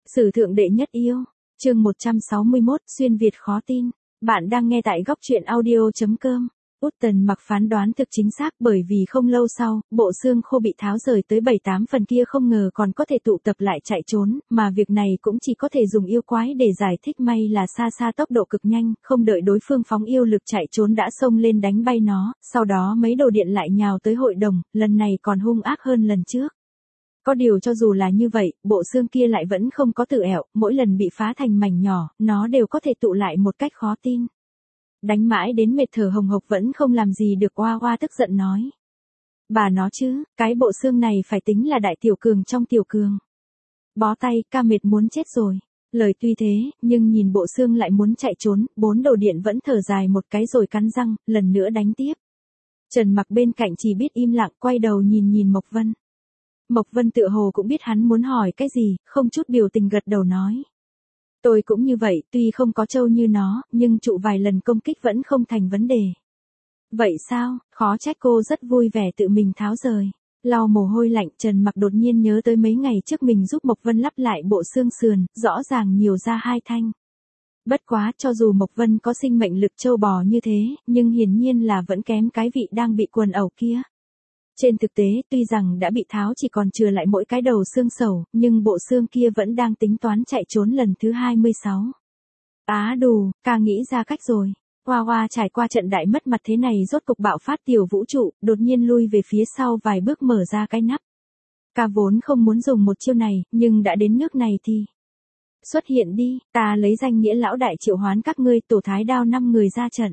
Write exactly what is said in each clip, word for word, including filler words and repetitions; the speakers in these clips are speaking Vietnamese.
Sử thượng đệ nhất yêu, chương một trăm sáu mươi mốt, xuyên Việt khó tin. Bạn đang nghe tại góc truyện audio chấm com. Upton mặc phán đoán thực chính xác, bởi vì không lâu sau, bộ xương khô bị tháo rời tới bảy tám phần kia không ngờ còn có thể tụ tập lại chạy trốn, mà việc này cũng chỉ có thể dùng yêu quái để giải thích. May là xa xa tốc độ cực nhanh, không đợi đối phương phóng yêu lực chạy trốn đã xông lên đánh bay nó, sau đó mấy đồ điện lại nhào tới hội đồng, lần này còn hung ác hơn lần trước. Có điều cho dù là như vậy, bộ xương kia lại vẫn không có tự ẻo, mỗi lần bị phá thành mảnh nhỏ, nó đều có thể tụ lại một cách khó tin. Đánh mãi đến mệt thở hồng hộc vẫn không làm gì được, Oa Oa tức giận nói. Bà nó chứ, cái bộ xương này phải tính là đại tiểu cường trong tiểu cường. Bó tay, ca mệt muốn chết rồi. Lời tuy thế, nhưng nhìn bộ xương lại muốn chạy trốn, bốn đồ điện vẫn thở dài một cái rồi cắn răng, lần nữa đánh tiếp. Trần Mặc bên cạnh chỉ biết im lặng, quay đầu nhìn nhìn Mộc Vân. Mộc Vân tựa hồ cũng biết hắn muốn hỏi cái gì, không chút biểu tình gật đầu nói. Tôi cũng như vậy, tuy không có trâu như nó, nhưng trụ vài lần công kích vẫn không thành vấn đề. Vậy sao, khó trách cô rất vui vẻ tự mình tháo rời. Lau mồ hôi lạnh, Trần Mặc đột nhiên nhớ tới mấy ngày trước mình giúp Mộc Vân lắp lại bộ xương sườn, rõ ràng nhiều ra hai thanh. Bất quá, cho dù Mộc Vân có sinh mệnh lực trâu bò như thế, nhưng hiển nhiên là vẫn kém cái vị đang bị quần ẩu kia. Trên thực tế, tuy rằng đã bị tháo chỉ còn chừa lại mỗi cái đầu xương sầu, nhưng bộ xương kia vẫn đang tính toán chạy trốn lần thứ hai mươi sáu. Á đù, ca nghĩ ra cách rồi. Hoa Hoa trải qua trận đại mất mặt thế này rốt cục bạo phát tiểu vũ trụ, đột nhiên lui về phía sau vài bước mở ra cái nắp. Ca vốn không muốn dùng một chiêu này, nhưng đã đến nước này thì... Xuất hiện đi, ta lấy danh nghĩa lão đại triệu hoán các ngươi, tổ thái đao năm người ra trận.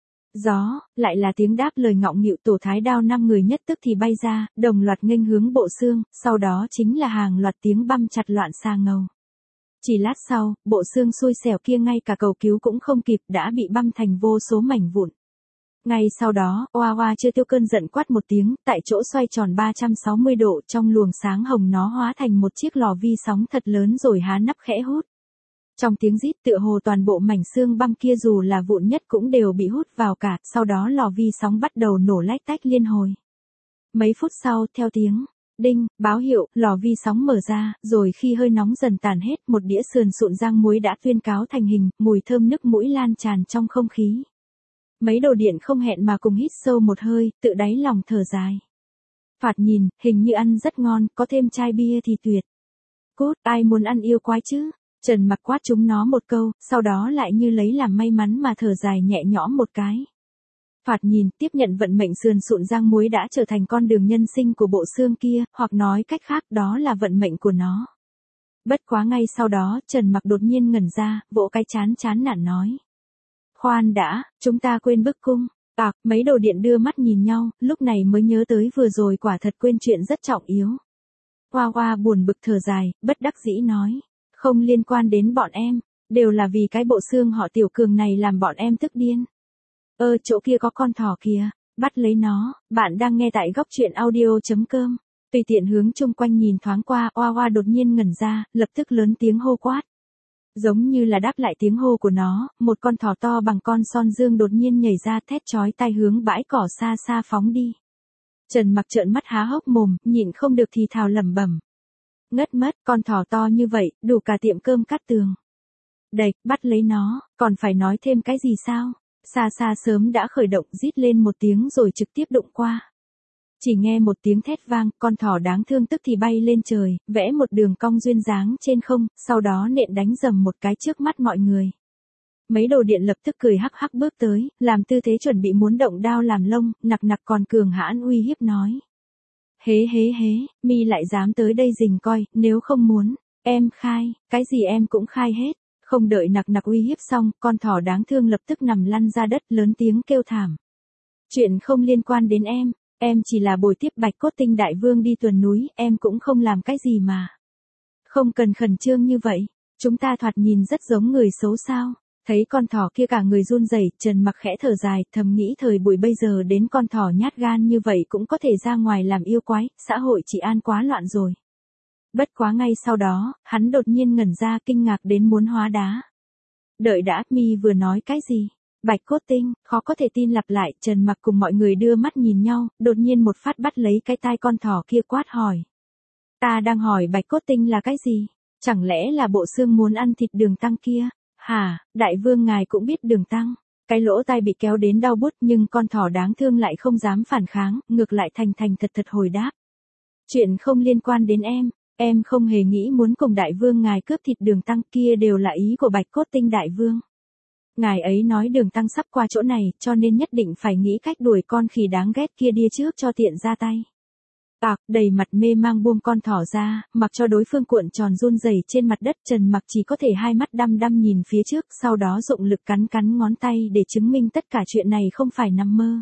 Gió, lại là tiếng đáp lời ngọng nghịu, tổ thái đao năm người nhất tức thì bay ra, đồng loạt nghênh hướng bộ xương, sau đó chính là hàng loạt tiếng băm chặt loạn xà ngầu. Chỉ lát sau, bộ xương xui xẻo kia ngay cả cầu cứu cũng không kịp đã bị băm thành vô số mảnh vụn. Ngay sau đó, Oa Oa chưa tiêu cơn giận quát một tiếng, tại chỗ xoay tròn ba trăm sáu mươi độ, trong luồng sáng hồng nó hóa thành một chiếc lò vi sóng thật lớn rồi há nắp khẽ hút. Trong tiếng rít tựa hồ toàn bộ mảnh xương băm kia dù là vụn nhất cũng đều bị hút vào cả, sau đó lò vi sóng bắt đầu nổ lách tách liên hồi. Mấy phút sau, theo tiếng đinh, báo hiệu, lò vi sóng mở ra, rồi khi hơi nóng dần tàn hết, một đĩa sườn sụn rang muối đã tuyên cáo thành hình, mùi thơm nức mũi lan tràn trong không khí. Mấy đồ điện không hẹn mà cùng hít sâu một hơi, tự đáy lòng thở dài. Phạt nhìn, hình như ăn rất ngon, có thêm chai bia thì tuyệt. Cút, ai muốn ăn yêu quái chứ? Trần Mặc quát chúng nó một câu, sau đó lại như lấy làm may mắn mà thở dài nhẹ nhõm một cái. Phạt nhìn, tiếp nhận vận mệnh sườn sụn rang muối đã trở thành con đường nhân sinh của bộ xương kia, hoặc nói cách khác đó là vận mệnh của nó. Bất quá ngay sau đó, Trần Mặc đột nhiên ngẩn ra, vỗ cái chán chán nản nói. Khoan đã, chúng ta quên bức cung. À, mấy đồ điện đưa mắt nhìn nhau, lúc này mới nhớ tới vừa rồi quả thật quên chuyện rất trọng yếu. Hoa Hoa buồn bực thở dài, bất đắc dĩ nói. Không liên quan đến bọn em, đều là vì cái bộ xương họ tiểu cường này làm bọn em tức điên. Ơ chỗ kia có con thỏ kìa, bắt lấy nó. Bạn đang nghe tại góc truyện audio chấm com. Tùy tiện hướng chung quanh nhìn thoáng qua, Oa Oa đột nhiên ngẩn ra, lập tức lớn tiếng hô quát. Giống như là đáp lại tiếng hô của nó, một con thỏ to bằng con son dương đột nhiên nhảy ra thét chói tai hướng bãi cỏ xa xa phóng đi. Trần Mặc trợn mắt há hốc mồm, nhịn không được thì thào lẩm bẩm. Ngất mất, con thỏ to như vậy, đủ cả tiệm cơm cắt tường. Đẩy, bắt lấy nó, còn phải nói thêm cái gì sao? Xa xa sớm đã khởi động rít lên một tiếng rồi trực tiếp đụng qua. Chỉ nghe một tiếng thét vang, con thỏ đáng thương tức thì bay lên trời, vẽ một đường cong duyên dáng trên không, sau đó nện đánh dầm một cái trước mắt mọi người. Mấy đồ điện lập tức cười hắc hắc bước tới, làm tư thế chuẩn bị muốn động đao làm lông, nặc nặc còn cường hãn uy hiếp nói. Hế hế hế, mi lại dám tới đây rình coi, nếu không muốn, em khai, cái gì em cũng khai hết. Không đợi nặc nặc uy hiếp xong, con thỏ đáng thương lập tức nằm lăn ra đất lớn tiếng kêu thảm. Chuyện không liên quan đến em, em chỉ là bồi tiếp Bạch Cốt Tinh đại vương đi tuần núi, em cũng không làm cái gì mà. Không cần khẩn trương như vậy, chúng ta thoạt nhìn rất giống người xấu sao. Thấy con thỏ kia cả người run rẩy, Trần Mặc khẽ thở dài, thầm nghĩ thời buổi bây giờ đến con thỏ nhát gan như vậy cũng có thể ra ngoài làm yêu quái, xã hội trị an quá loạn rồi. Bất quá ngay sau đó, hắn đột nhiên ngẩn ra kinh ngạc đến muốn hóa đá. Đợi đã, mi vừa nói cái gì? Bạch Cốt Tinh, khó có thể tin lặp lại, Trần Mặc cùng mọi người đưa mắt nhìn nhau, đột nhiên một phát bắt lấy cái tai con thỏ kia quát hỏi. Ta đang hỏi Bạch Cốt Tinh là cái gì? Chẳng lẽ là bộ xương muốn ăn thịt Đường Tăng kia? Hả, đại vương ngài cũng biết Đường Tăng? Cái lỗ tai bị kéo đến đau buốt nhưng con thỏ đáng thương lại không dám phản kháng, ngược lại thành thành thật thật hồi đáp. Chuyện không liên quan đến em, em không hề nghĩ muốn cùng đại vương ngài cướp thịt Đường Tăng, kia đều là ý của Bạch Cốt Tinh đại vương. Ngài ấy nói Đường Tăng sắp qua chỗ này, cho nên nhất định phải nghĩ cách đuổi con khỉ đáng ghét kia đi trước cho tiện ra tay. À, đầy mặt mê mang buông con thỏ ra, mặc cho đối phương cuộn tròn run rẩy trên mặt đất. Trần Mặc chỉ có thể hai mắt đăm đăm nhìn phía trước, sau đó dụng lực cắn cắn ngón tay để chứng minh tất cả chuyện này không phải nằm mơ.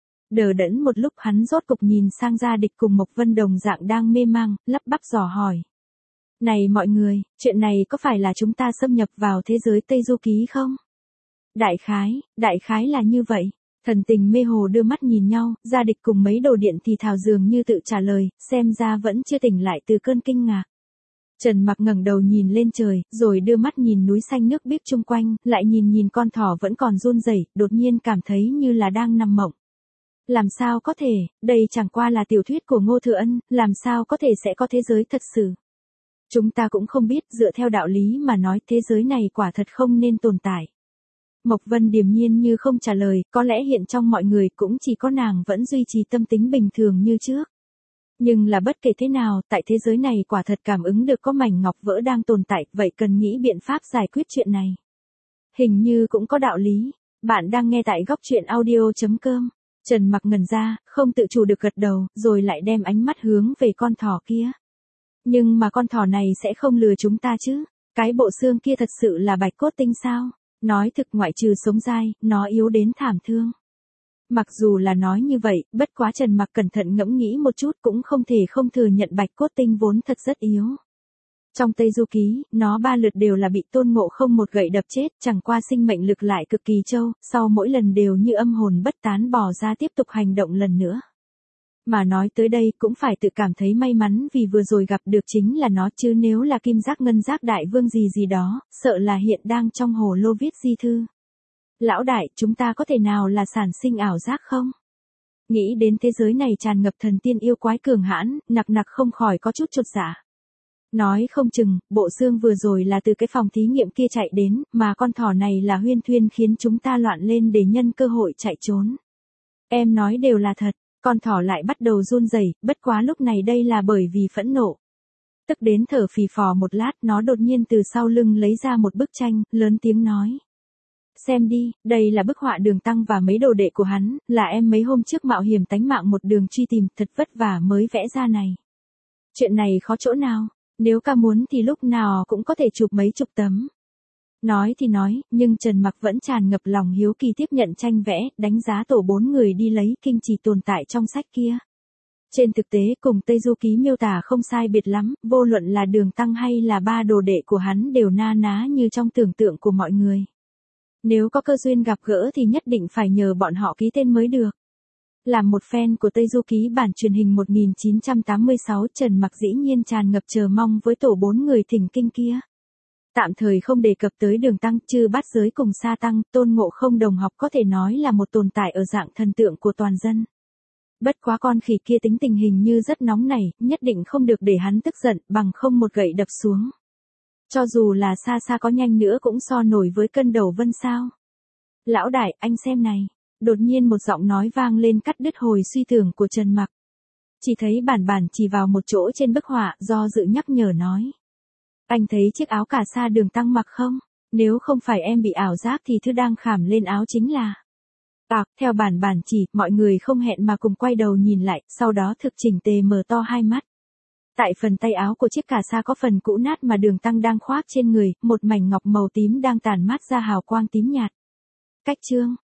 Đờ đẫn một lúc hắn rốt cục nhìn sang Gia Địch cùng Mộc Vân đồng dạng đang mê mang, lắp bắp dò hỏi. Này mọi người, chuyện này có phải là chúng ta xâm nhập vào thế giới Tây Du Ký không? Đại khái, đại khái là như vậy. Thần tình mê hồ đưa mắt nhìn nhau, Gia Địch cùng mấy đồ điện thì thào dường như tự trả lời, xem ra vẫn chưa tỉnh lại từ cơn kinh ngạc. Trần Mặc ngẩng đầu nhìn lên trời, rồi đưa mắt nhìn núi xanh nước biếc chung quanh, lại nhìn nhìn con thỏ vẫn còn run rẩy, đột nhiên cảm thấy như là đang nằm mộng. Làm sao có thể, đây chẳng qua là tiểu thuyết của Ngô Thừa Ân, làm sao có thể sẽ có thế giới thật sự. Chúng ta cũng không biết, dựa theo đạo lý mà nói thế giới này quả thật không nên tồn tại. Mộc Vân điềm nhiên như không trả lời, có lẽ hiện trong mọi người cũng chỉ có nàng vẫn duy trì tâm tính bình thường như trước. Nhưng là bất kể thế nào, tại thế giới này quả thật cảm ứng được có mảnh ngọc vỡ đang tồn tại, vậy cần nghĩ biện pháp giải quyết chuyện này. Hình như cũng có đạo lý. Bạn đang nghe tại góc truyện audio chấm com. Trần Mặc ngẩn ra, không tự chủ được gật đầu, rồi lại đem ánh mắt hướng về con thỏ kia. Nhưng mà con thỏ này sẽ không lừa chúng ta chứ? Cái bộ xương kia thật sự là Bạch Cốt Tinh sao? Nói thực ngoại trừ sống dai, nó yếu đến thảm thương. Mặc dù là nói như vậy, bất quá Trần Mặc cẩn thận ngẫm nghĩ một chút cũng không thể không thừa nhận Bạch Cốt Tinh vốn thật rất yếu. Trong Tây Du Ký, nó ba lượt đều là bị Tôn Ngộ Không một gậy đập chết, chẳng qua sinh mệnh lực lại cực kỳ trâu, sau mỗi lần đều như âm hồn bất tán bỏ ra tiếp tục hành động lần nữa. Mà nói tới đây cũng phải tự cảm thấy may mắn vì vừa rồi gặp được chính là nó, chứ nếu là Kim Giác Ngân Giác Đại Vương gì gì đó, sợ là hiện đang trong hồ lô viết di thư. Lão đại, chúng ta có thể nào là sản sinh ảo giác không? Nghĩ đến thế giới này tràn ngập thần tiên yêu quái cường hãn, nặc nặc không khỏi có chút chột dạ. Nói không chừng, bộ xương vừa rồi là từ cái phòng thí nghiệm kia chạy đến, mà con thỏ này là huyên thuyên khiến chúng ta loạn lên để nhân cơ hội chạy trốn. Em nói đều là thật. Con thỏ lại bắt đầu run rẩy, bất quá lúc này đây là bởi vì phẫn nộ. Tức đến thở phì phò một lát, nó đột nhiên từ sau lưng lấy ra một bức tranh, lớn tiếng nói. Xem đi, đây là bức họa Đường Tăng và mấy đồ đệ của hắn, là em mấy hôm trước mạo hiểm tánh mạng một đường truy tìm, thật vất vả mới vẽ ra này. Chuyện này khó chỗ nào, nếu ca muốn thì lúc nào cũng có thể chụp mấy chục tấm. Nói thì nói, nhưng Trần Mặc vẫn tràn ngập lòng hiếu kỳ tiếp nhận tranh vẽ, đánh giá tổ bốn người đi lấy kinh chỉ tồn tại trong sách kia. Trên thực tế cùng Tây Du Ký miêu tả không sai biệt lắm, vô luận là Đường Tăng hay là ba đồ đệ của hắn đều na ná như trong tưởng tượng của mọi người. Nếu có cơ duyên gặp gỡ thì nhất định phải nhờ bọn họ ký tên mới được. Làm một fan của Tây Du Ký bản truyền hình một nghìn chín trăm tám mươi sáu, Trần Mặc dĩ nhiên tràn ngập chờ mong với tổ bốn người thỉnh kinh kia. Tạm thời không đề cập tới Đường Tăng, Chư Bát Giới cùng Sa Tăng, Tôn Ngộ Không đồng học có thể nói là một tồn tại ở dạng thần tượng của toàn dân. Bất quá con khỉ kia tính tình hình như rất nóng nảy, nhất định không được để hắn tức giận, bằng không một gậy đập xuống. Cho dù là xa xa có nhanh nữa cũng so nổi với cân đầu vân sao. Lão đại, anh xem này. Đột nhiên một giọng nói vang lên cắt đứt hồi suy tưởng của Trần Mặc. Chỉ thấy bản bản chỉ vào một chỗ trên bức họa, do dự nhắc nhở nói. Anh thấy chiếc áo cà sa Đường Tăng mặc không? Nếu không phải em bị ảo giác thì thứ đang khảm lên áo chính là... À, theo bản bản chỉ, mọi người không hẹn mà cùng quay đầu nhìn lại, sau đó thực chỉnh tề mở to hai mắt. Tại phần tay áo của chiếc cà sa có phần cũ nát mà Đường Tăng đang khoác trên người, một mảnh ngọc màu tím đang tản mát ra hào quang tím nhạt. Cách chương,